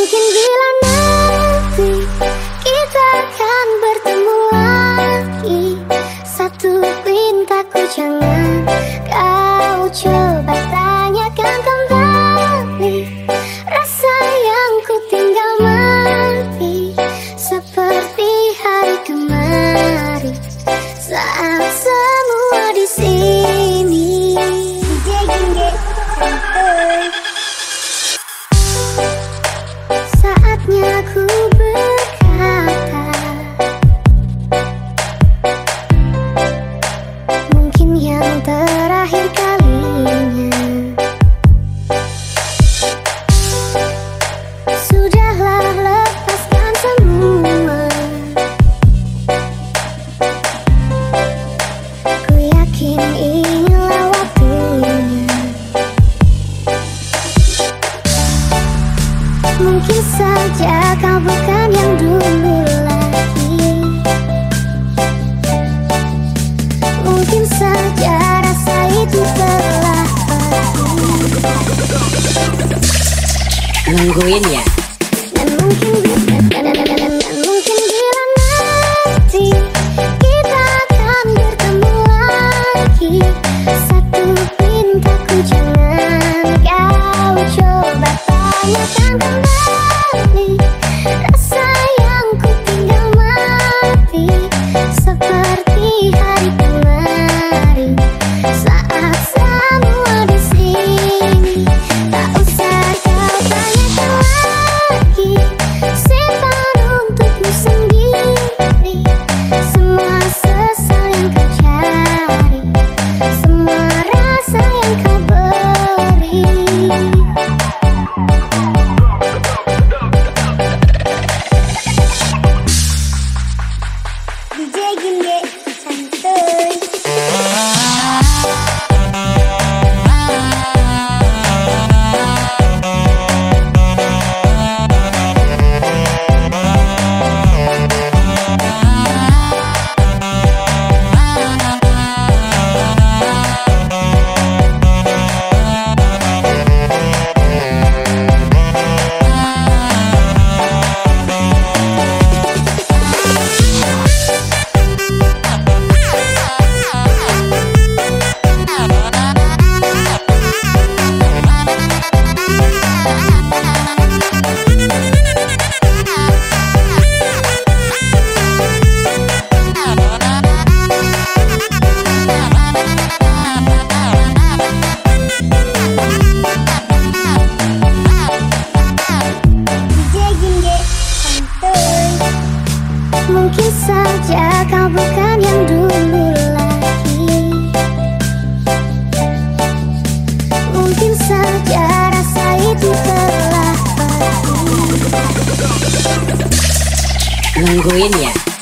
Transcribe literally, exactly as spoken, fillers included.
mungkin bila nanti kita akan bertemu lagi, satu pintaku jangan kau coba tanyakan kembali. Rasa yang ku tinggal mati seperti hari kemarin saat semua di sini. D J Genge santai. Saatnya ku berkata, mungkin yang terakhir kalinya. Sudahlah, lepaskan semua. Ku yakin inilah waktunya. Mungkin saja kau bukan yang dulu lagi. Mungkin saja rasa itu telah pergi. Nungguin ya. Dan mungkin dan, dan, dan, dan, dan mungkin bila nanti kita akan bertemu lagi, satu pintaku jangan kau coba tanyakan kembali. Rasa yang ku tinggal mati seperti hari kemarin saat semua di sini. Tak usah kau tanyakan lagi, simpan untukmu sendiri. Semua sesal yang kau cari, semua rasa yang kau beri. D J Genge santai. Mungkin saja kau bukan yang dulu lagi. Mungkin saja rasa itu telah pergi. Nungguin ya.